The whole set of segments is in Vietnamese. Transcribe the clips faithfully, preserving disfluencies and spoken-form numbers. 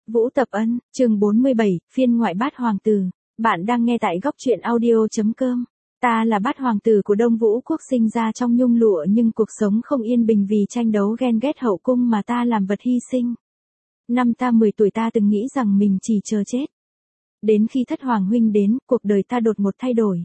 Vũ Tập Ân, chương bốn mươi bảy, phiên ngoại Bát Hoàng Tử. Bạn đang nghe tại góc truyện audio.com. Ta là Bát Hoàng Tử của Đông Vũ Quốc, sinh ra trong nhung lụa nhưng cuộc sống không yên bình vì tranh đấu ghen ghét hậu cung mà ta làm vật hy sinh. Năm ta mười tuổi ta từng nghĩ rằng mình chỉ chờ chết. Đến khi Thất Hoàng huynh đến, cuộc đời ta đột ngột thay đổi.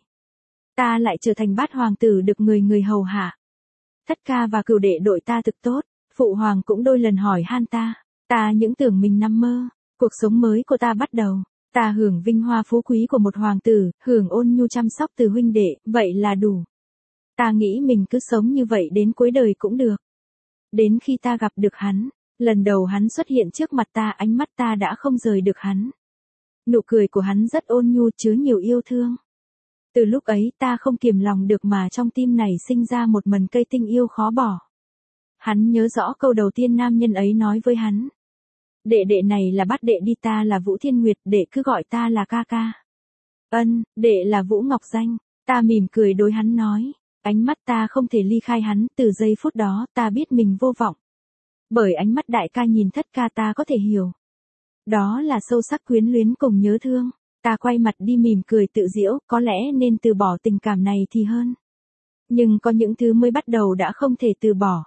Ta lại trở thành Bát Hoàng Tử được người người hầu hạ. Thất ca và cửu đệ đội ta thực tốt, phụ hoàng cũng đôi lần hỏi han ta. Ta những tưởng mình nằm mơ, cuộc sống mới của ta bắt đầu, ta hưởng vinh hoa phú quý của một hoàng tử, hưởng ôn nhu chăm sóc từ huynh đệ, vậy là đủ. Ta nghĩ mình cứ sống như vậy đến cuối đời cũng được. Đến khi ta gặp được hắn, lần đầu hắn xuất hiện trước mặt ta, ánh mắt ta đã không rời được hắn. Nụ cười của hắn rất ôn nhu chứa nhiều yêu thương. Từ lúc ấy ta không kiềm lòng được mà trong tim này sinh ra một mầm cây tình yêu khó bỏ. Hắn nhớ rõ câu đầu tiên nam nhân ấy nói với hắn. Đệ đệ này là Bát đệ đi, ta là Vũ Thiên Nguyệt, đệ cứ gọi ta là ca ca. Ân, đệ là Vũ Ngọc Danh, ta mỉm cười đối hắn nói. Ánh mắt ta không thể ly khai hắn, từ giây phút đó ta biết mình vô vọng. Bởi ánh mắt đại ca nhìn thất ca ta có thể hiểu. Đó là sâu sắc quyến luyến cùng nhớ thương, ta quay mặt đi mỉm cười tự giễu, có lẽ nên từ bỏ tình cảm này thì hơn. Nhưng có những thứ mới bắt đầu đã không thể từ bỏ.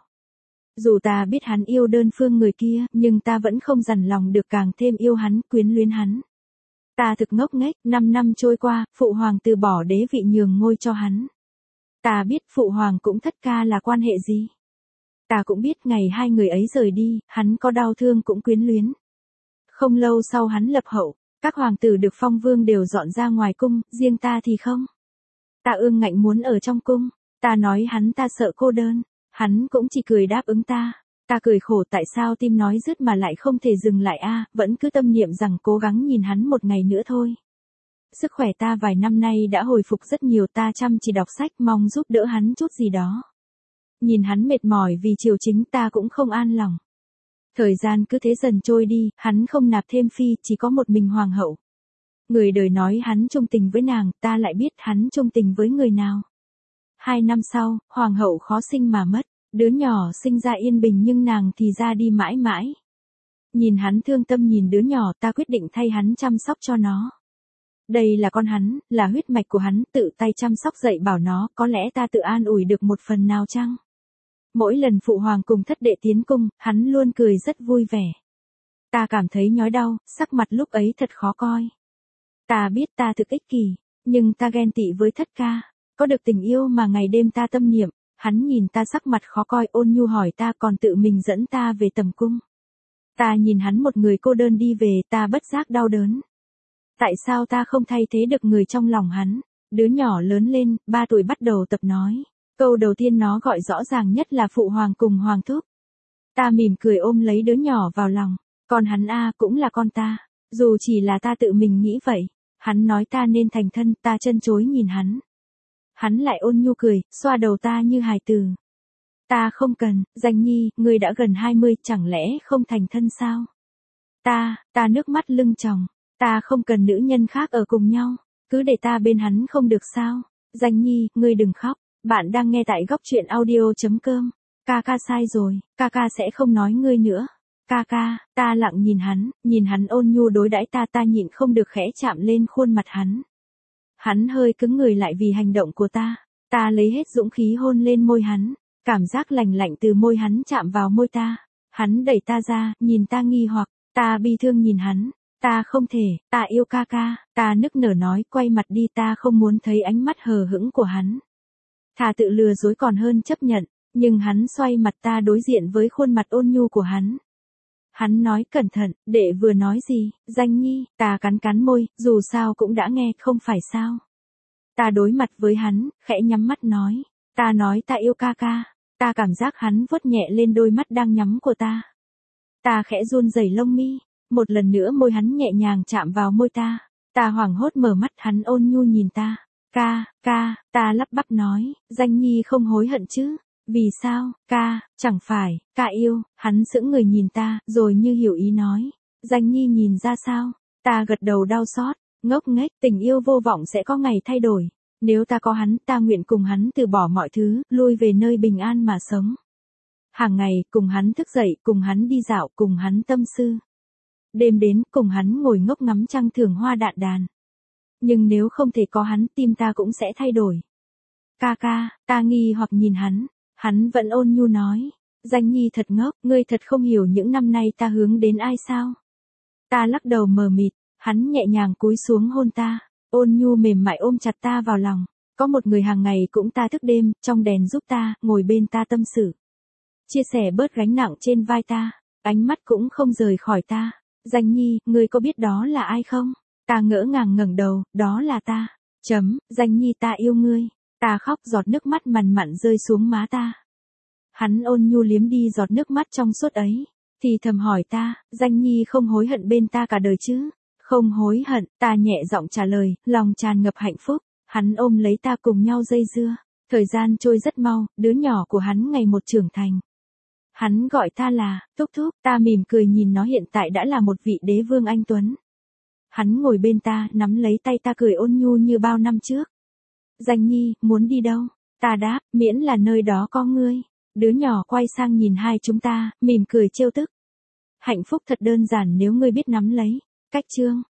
Dù ta biết hắn yêu đơn phương người kia, nhưng ta vẫn không dằn lòng được càng thêm yêu hắn, quyến luyến hắn. Ta thực ngốc nghếch, năm năm trôi qua, phụ hoàng từ bỏ đế vị nhường ngôi cho hắn. Ta biết phụ hoàng cũng thất ca là quan hệ gì. Ta cũng biết ngày hai người ấy rời đi, hắn có đau thương cũng quyến luyến. Không lâu sau hắn lập hậu, các hoàng tử được phong vương đều dọn ra ngoài cung, riêng ta thì không. Ta ương ngạnh muốn ở trong cung, ta nói hắn ta sợ cô đơn. Hắn cũng chỉ cười đáp ứng ta, ta cười khổ tại sao tim nói dứt mà lại không thể dừng lại a, vẫn cứ tâm niệm rằng cố gắng nhìn hắn một ngày nữa thôi. Sức khỏe ta vài năm nay đã hồi phục rất nhiều, ta chăm chỉ đọc sách mong giúp đỡ hắn chút gì đó. Nhìn hắn mệt mỏi vì triều chính ta cũng không an lòng. Thời gian cứ thế dần trôi đi, hắn không nạp thêm phi, chỉ có một mình hoàng hậu. Người đời nói hắn trung tình với nàng, ta lại biết hắn trung tình với người nào. Hai năm sau, hoàng hậu khó sinh mà mất, đứa nhỏ sinh ra yên bình nhưng nàng thì ra đi mãi mãi. Nhìn hắn thương tâm nhìn đứa nhỏ, ta quyết định thay hắn chăm sóc cho nó. Đây là con hắn, là huyết mạch của hắn, tự tay chăm sóc dạy bảo nó, có lẽ ta tự an ủi được một phần nào chăng? Mỗi lần phụ hoàng cùng thất đệ tiến cung, hắn luôn cười rất vui vẻ. Ta cảm thấy nhói đau, sắc mặt lúc ấy thật khó coi. Ta biết ta thực ích kỷ, nhưng ta ghen tị với thất ca. Có được tình yêu mà ngày đêm ta tâm niệm, hắn nhìn ta sắc mặt khó coi ôn nhu hỏi ta còn tự mình dẫn ta về tầm cung. Ta nhìn hắn một người cô đơn đi về, ta bất giác đau đớn. Tại sao ta không thay thế được người trong lòng hắn? Đứa nhỏ lớn lên, ba tuổi bắt đầu tập nói. Câu đầu tiên nó gọi rõ ràng nhất là phụ hoàng cùng hoàng thúc. Ta mỉm cười ôm lấy đứa nhỏ vào lòng. Còn hắn a cũng là con ta. Dù chỉ là ta tự mình nghĩ vậy. Hắn nói ta nên thành thân, ta chân chối nhìn hắn. Hắn lại ôn nhu cười, xoa đầu ta như hài tử. Ta không cần, Danh Nhi, ngươi đã gần hai mươi, chẳng lẽ không thành thân sao? Ta, ta nước mắt lưng tròng, ta không cần nữ nhân khác ở cùng nhau, cứ để ta bên hắn không được sao? Danh Nhi, ngươi đừng khóc, bạn đang nghe tại góc truyện audio.com. Ca ca sai rồi, ca ca sẽ không nói ngươi nữa. Ca ca, ta lặng nhìn hắn, nhìn hắn ôn nhu đối đãi ta, ta nhịn không được khẽ chạm lên khuôn mặt hắn. Hắn hơi cứng người lại vì hành động của ta, ta lấy hết dũng khí hôn lên môi hắn, cảm giác lành lạnh từ môi hắn chạm vào môi ta, hắn đẩy ta ra, nhìn ta nghi hoặc, ta bi thương nhìn hắn, ta không thể, ta yêu ca ca, ta nức nở nói quay mặt đi, ta không muốn thấy ánh mắt hờ hững của hắn. Thà tự lừa dối còn hơn chấp nhận, nhưng hắn xoay mặt ta đối diện với khuôn mặt ôn nhu của hắn. Hắn nói cẩn thận, đệ vừa nói gì, Danh Nhi, ta cắn cắn môi, dù sao cũng đã nghe, không phải sao. Ta đối mặt với hắn, khẽ nhắm mắt nói, ta nói ta yêu ca ca, ta cảm giác hắn vuốt nhẹ lên đôi mắt đang nhắm của ta. Ta khẽ run rẩy lông mi, một lần nữa môi hắn nhẹ nhàng chạm vào môi ta, ta hoảng hốt mở mắt hắn ôn nhu nhìn ta, ca, ca, ta lắp bắp nói, Danh Nhi không hối hận chứ. Vì sao, ca, chẳng phải, ca yêu, hắn sững người nhìn ta, rồi như hiểu ý nói. Danh Nhi nhìn ra sao? Ta gật đầu đau xót, ngốc nghếch, tình yêu vô vọng sẽ có ngày thay đổi. Nếu ta có hắn, ta nguyện cùng hắn từ bỏ mọi thứ, lui về nơi bình an mà sống. Hàng ngày, cùng hắn thức dậy, cùng hắn đi dạo, cùng hắn tâm sự. Đêm đến, cùng hắn ngồi ngốc ngắm trăng thưởng hoa đạn đàn. Nhưng nếu không thể có hắn, tim ta cũng sẽ thay đổi. Ca ca, ta nghi hoặc nhìn hắn, hắn vẫn ôn nhu nói. Danh Nhi thật ngốc, ngươi thật không hiểu những năm nay ta hướng đến ai sao? Ta lắc đầu mờ mịt, hắn nhẹ nhàng cúi xuống hôn ta, ôn nhu mềm mại ôm chặt ta vào lòng. Có một người hàng ngày cũng ta thức đêm, trong đèn giúp ta, ngồi bên ta tâm sự. Chia sẻ bớt gánh nặng trên vai ta, ánh mắt cũng không rời khỏi ta. Danh Nhi, ngươi có biết đó là ai không? Ta ngỡ ngàng ngẩng đầu, đó là ta. Chấm, Danh Nhi ta yêu ngươi. Ta khóc giọt nước mắt mằn mặn rơi xuống má ta. Hắn ôn nhu liếm đi giọt nước mắt trong suốt ấy. Thì thầm hỏi ta, Danh Nhi không hối hận bên ta cả đời chứ? Không hối hận, ta nhẹ giọng trả lời, lòng tràn ngập hạnh phúc. Hắn ôm lấy ta cùng nhau dây dưa. Thời gian trôi rất mau, đứa nhỏ của hắn ngày một trưởng thành. Hắn gọi ta là, Thúc Thúc, ta mỉm cười nhìn nó hiện tại đã là một vị đế vương anh tuấn. Hắn ngồi bên ta, nắm lấy tay ta cười ôn nhu như bao năm trước. Danh Nhi, muốn đi đâu? Ta đáp, miễn là nơi đó có ngươi. Đứa nhỏ quay sang nhìn hai chúng ta, mỉm cười trêu tức. Hạnh phúc thật đơn giản nếu ngươi biết nắm lấy. Cách chương